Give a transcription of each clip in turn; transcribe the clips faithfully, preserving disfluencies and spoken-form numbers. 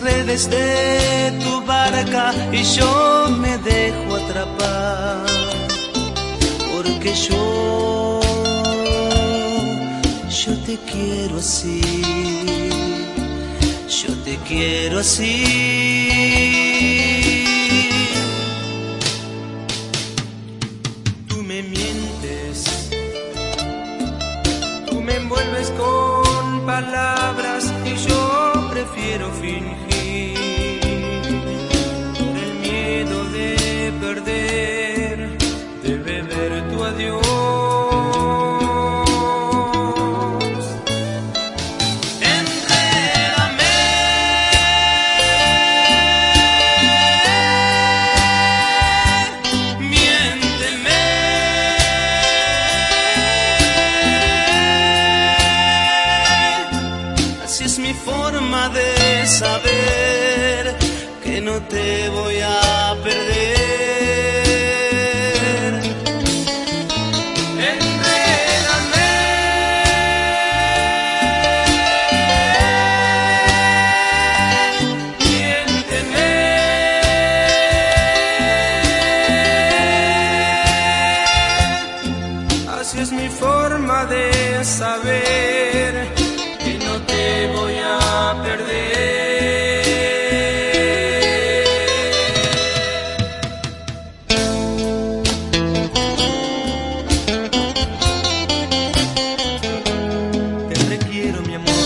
redes de tu barca y yo me dejo atrapar, porque yo, yo te quiero así, yo te quiero así. Tú me mientes, tú me envuelves con palabras y yo prefiero fingir, por el miedo de perder, de beber tu adiós. Enrédame, miénteme, así es mi forma de saber que no te voy a perder. Enrédame, miénteme, así es mi forma de saber que no te voy a perder. Te requiero, mi amor.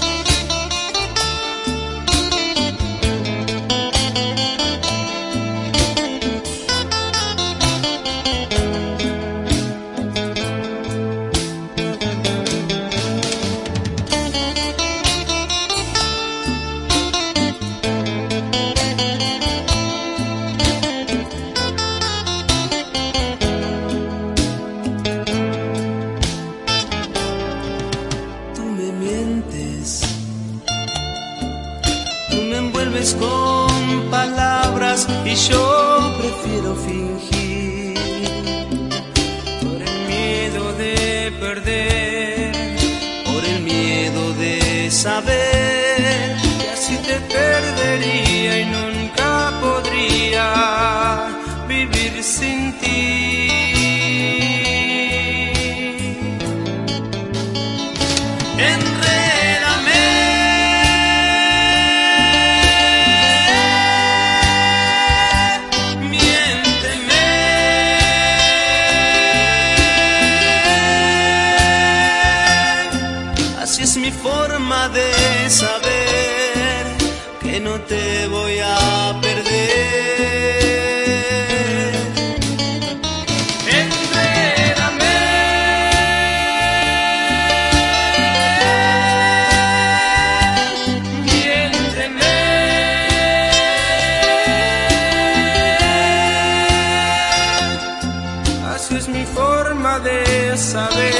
Tú me envuelves con palabras y yo prefiero fingir, por el miedo de perder, por el miedo de saber que así te perdería y nunca podría vivir sin ti. Enrédame, miénteme, así es mi forma de saber que no te voy a perder. Así es mi forma de saber